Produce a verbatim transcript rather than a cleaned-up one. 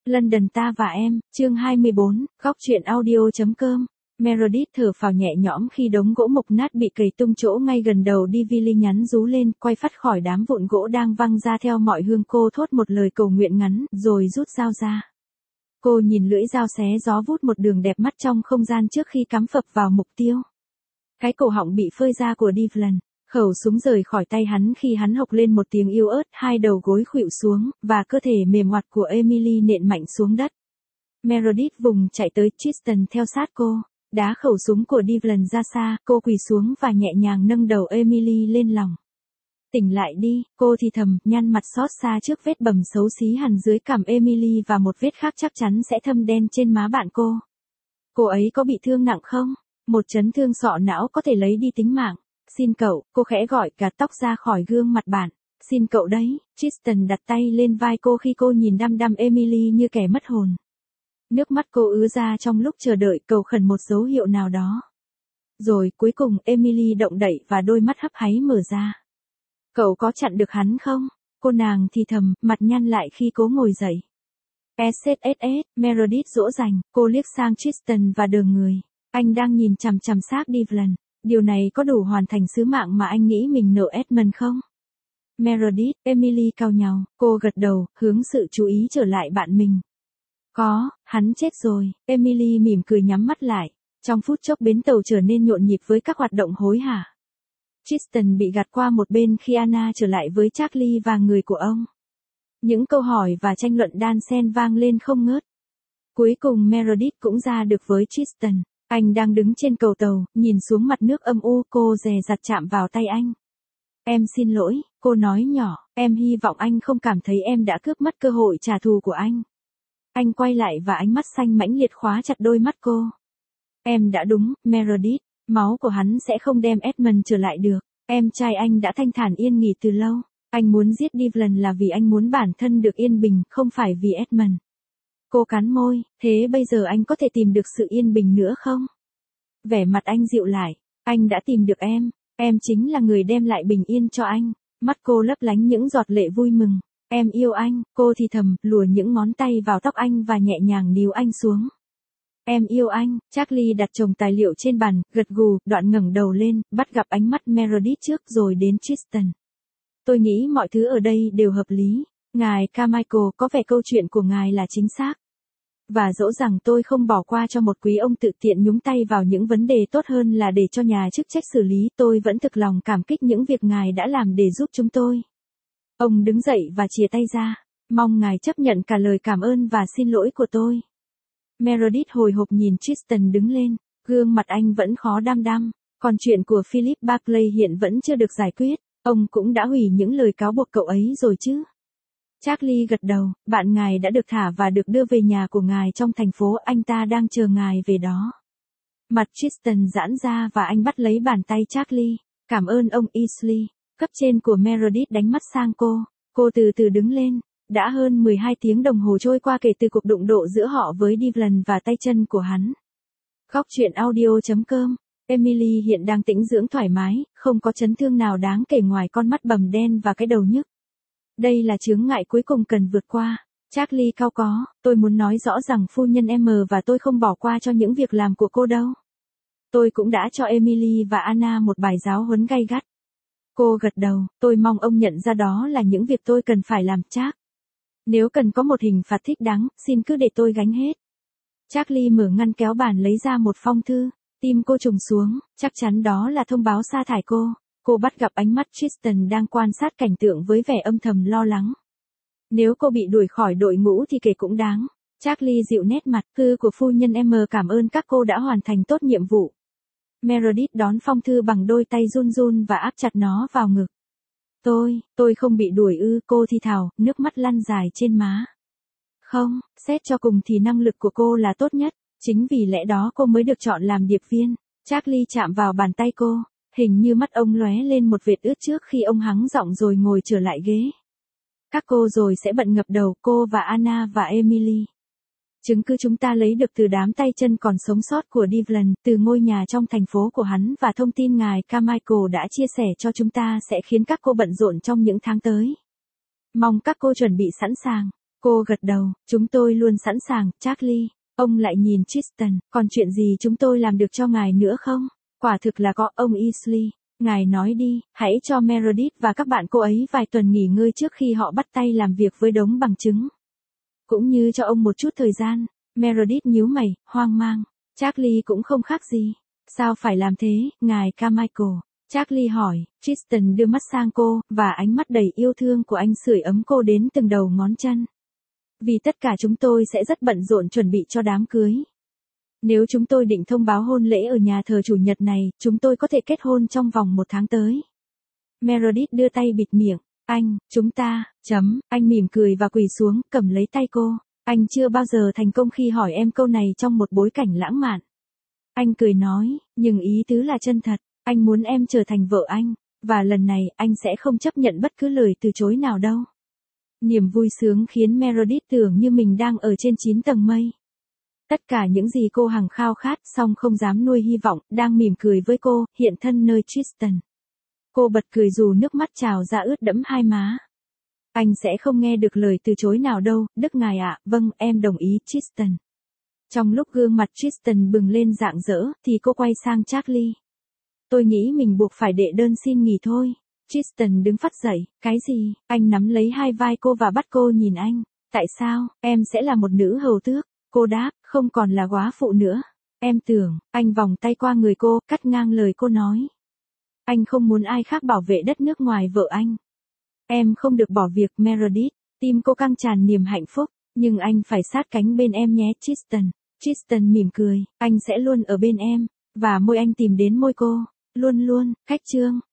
London ta và em, chương hai mươi bốn, góc truyện audio.com. Meredith thở phào nhẹ nhõm khi đống gỗ mục nát bị cầy tung chỗ ngay gần đầu Divili nhắn rú lên, quay phắt khỏi đám vụn gỗ đang văng ra theo mọi hướng. Cô thốt một lời cầu nguyện ngắn, rồi rút dao ra. Cô nhìn lưỡi dao xé gió vút một đường đẹp mắt trong không gian trước khi cắm phập vào mục tiêu. Cái cổ họng bị phơi ra của Devlin. Khẩu súng rời khỏi tay hắn khi hắn hộc lên một tiếng yếu ớt, hai đầu gối khuỵu xuống, và cơ thể mềm oặt của Emily nện mạnh xuống đất. Meredith vùng chạy tới Tristan theo sát cô, đá khẩu súng của Devlin ra xa, cô quỳ xuống và nhẹ nhàng nâng đầu Emily lên lòng. Tỉnh lại đi, cô thì thầm, nhăn mặt xót xa trước vết bầm xấu xí hằn dưới cằm Emily và một vết khác chắc chắn sẽ thâm đen trên má bạn cô. Cô ấy có bị thương nặng không? Một chấn thương sọ não có thể lấy đi tính mạng. Xin cậu, cô khẽ gọi, gạt tóc ra khỏi gương mặt bạn. Xin cậu đấy, Tristan đặt tay lên vai cô khi cô nhìn đăm đăm Emily như kẻ mất hồn. Nước mắt cô ứa ra trong lúc chờ đợi cầu khẩn một dấu hiệu nào đó. Rồi cuối cùng Emily động đậy và đôi mắt hấp háy mở ra. Cậu có chặn được hắn không? Cô nàng thì thầm, mặt nhăn lại khi cố ngồi dậy. ét ét ét, Meredith dỗ dành, cô liếc sang Tristan và đờ người. Anh đang nhìn chằm chằm xác Devlin. Điều này có đủ hoàn thành sứ mạng mà anh nghĩ mình nợ Edmund không? Meredith, Emily cau nhàu, cô gật đầu, hướng sự chú ý trở lại bạn mình. Có, hắn chết rồi, Emily mỉm cười nhắm mắt lại. Trong phút chốc bến tàu trở nên nhộn nhịp với các hoạt động hối hả. Tristan bị gạt qua một bên khi Anna trở lại với Charlie và người của ông. Những câu hỏi và tranh luận đan xen vang lên không ngớt. Cuối cùng Meredith cũng ra được với Tristan. Anh đang đứng trên cầu tàu, nhìn xuống mặt nước âm u, cô dè dặt chạm vào tay anh. Em xin lỗi, cô nói nhỏ, em hy vọng anh không cảm thấy em đã cướp mất cơ hội trả thù của anh. Anh quay lại và ánh mắt xanh mãnh liệt khóa chặt đôi mắt cô. Em đã đúng, Meredith, máu của hắn sẽ không đem Edmund trở lại được. Em trai anh đã thanh thản yên nghỉ từ lâu. Anh muốn giết Devlin là vì anh muốn bản thân được yên bình, không phải vì Edmund. Cô cắn môi, thế bây giờ anh có thể tìm được sự yên bình nữa không? Vẻ mặt anh dịu lại, anh đã tìm được em, em chính là người đem lại bình yên cho anh. Mắt cô lấp lánh những giọt lệ vui mừng. Em yêu anh, cô thì thầm, lùa những ngón tay vào tóc anh và nhẹ nhàng níu anh xuống. Em yêu anh, Charlie đặt chồng tài liệu trên bàn, gật gù, đoạn ngẩng đầu lên, bắt gặp ánh mắt Meredith trước rồi đến Tristan. Tôi nghĩ mọi thứ ở đây đều hợp lý. Ngài Carmichael, có vẻ câu chuyện của ngài là chính xác. Và dẫu rằng tôi không bỏ qua cho một quý ông tự tiện nhúng tay vào những vấn đề tốt hơn là để cho nhà chức trách xử lý, tôi vẫn thực lòng cảm kích những việc ngài đã làm để giúp chúng tôi. Ông đứng dậy và chìa tay ra. Mong ngài chấp nhận cả lời cảm ơn và xin lỗi của tôi. Meredith hồi hộp nhìn Tristan đứng lên, gương mặt anh vẫn khó đăm đăm. Còn chuyện của Philip Barclay hiện vẫn chưa được giải quyết. Ông cũng đã hủy những lời cáo buộc cậu ấy rồi chứ? Charlie gật đầu, bạn ngài đã được thả và được đưa về nhà của ngài trong thành phố, anh ta đang chờ ngài về đó. Mặt Tristan giãn ra và anh bắt lấy bàn tay Charlie. Cảm ơn ông Easley. Cấp trên của Meredith đánh mắt sang cô. Cô từ từ đứng lên. Đã hơn mười hai tiếng đồng hồ trôi qua kể từ cuộc đụng độ giữa họ với Devlin và tay chân của hắn. Góc truyện audio.com. Emily hiện đang tĩnh dưỡng thoải mái, không có chấn thương nào đáng kể ngoài con mắt bầm đen và cái đầu nhức. Đây là chướng ngại cuối cùng cần vượt qua. Charlie cau có, tôi muốn nói rõ rằng phu nhân em và tôi không bỏ qua cho những việc làm của cô đâu. Tôi cũng đã cho Emily và Anna một bài giáo huấn gay gắt. Cô gật đầu, tôi mong ông nhận ra đó là những việc tôi cần phải làm. Chắc. Nếu cần có một hình phạt thích đáng, xin cứ để tôi gánh hết. Charlie mở ngăn kéo bàn lấy ra một phong thư. Tim cô trùng xuống, chắc chắn đó là thông báo sa thải cô. Cô bắt gặp ánh mắt Tristan đang quan sát cảnh tượng với vẻ âm thầm lo lắng. Nếu cô bị đuổi khỏi đội ngũ thì kể cũng đáng. Charlie dịu nét mặt, thư của phu nhân em cảm ơn các cô đã hoàn thành tốt nhiệm vụ. Meredith đón phong thư bằng đôi tay run run và áp chặt nó vào ngực. Tôi, tôi không bị đuổi ư, cô thì thào, nước mắt lăn dài trên má. Không, xét cho cùng thì năng lực của cô là tốt nhất. Chính vì lẽ đó cô mới được chọn làm điệp viên. Charlie chạm vào bàn tay cô. Hình như mắt ông lóe lên một vệt ướt trước khi ông hắng giọng rồi ngồi trở lại ghế. Các cô rồi sẽ bận ngập đầu, cô và Anna và Emily. Chứng cứ chúng ta lấy được từ đám tay chân còn sống sót của Devlin, từ ngôi nhà trong thành phố của hắn và thông tin ngài Carmichael đã chia sẻ cho chúng ta sẽ khiến các cô bận rộn trong những tháng tới. Mong các cô chuẩn bị sẵn sàng. Cô gật đầu, chúng tôi luôn sẵn sàng, Charlie. Ông lại nhìn Tristan, còn chuyện gì chúng tôi làm được cho ngài nữa không? Quả thực là có, ông Easley. Ngài nói đi, hãy cho Meredith và các bạn cô ấy vài tuần nghỉ ngơi trước khi họ bắt tay làm việc với đống bằng chứng. Cũng như cho ông một chút thời gian. Meredith nhíu mày, hoang mang. Charlie cũng không khác gì. Sao phải làm thế, ngài Carmichael? Charlie hỏi. Tristan đưa mắt sang cô, và ánh mắt đầy yêu thương của anh sưởi ấm cô đến từng đầu ngón chân. Vì tất cả chúng tôi sẽ rất bận rộn chuẩn bị cho đám cưới. Nếu chúng tôi định thông báo hôn lễ ở nhà thờ chủ nhật này, chúng tôi có thể kết hôn trong vòng một tháng tới. Meredith đưa tay bịt miệng. Anh, chúng ta, chấm, anh mỉm cười và quỳ xuống, cầm lấy tay cô. Anh chưa bao giờ thành công khi hỏi em câu này trong một bối cảnh lãng mạn. Anh cười nói, nhưng ý tứ là chân thật, anh muốn em trở thành vợ anh, và lần này anh sẽ không chấp nhận bất cứ lời từ chối nào đâu. Niềm vui sướng khiến Meredith tưởng như mình đang ở trên chín tầng mây. Tất cả những gì cô hằng khao khát, song không dám nuôi hy vọng, đang mỉm cười với cô, hiện thân nơi Tristan. Cô bật cười dù nước mắt trào ra ướt đẫm hai má. Anh sẽ không nghe được lời từ chối nào đâu, Đức ngài ạ, vâng, em đồng ý, Tristan. Trong lúc gương mặt Tristan bừng lên rạng rỡ, thì cô quay sang Charlie. Tôi nghĩ mình buộc phải đệ đơn xin nghỉ thôi. Tristan đứng phắt dậy, cái gì? Anh nắm lấy hai vai cô và bắt cô nhìn anh. Tại sao, em sẽ là một nữ hầu tước? Cô đáp, không còn là góa phụ nữa. Em tưởng, anh vòng tay qua người cô, cắt ngang lời cô nói. Anh không muốn ai khác bảo vệ đất nước ngoài vợ anh. Em không được bỏ việc, Meredith. Tim cô căng tràn niềm hạnh phúc, nhưng anh phải sát cánh bên em nhé, Tristan. Tristan mỉm cười, anh sẽ luôn ở bên em, và môi anh tìm đến môi cô. Luôn luôn, khách trương.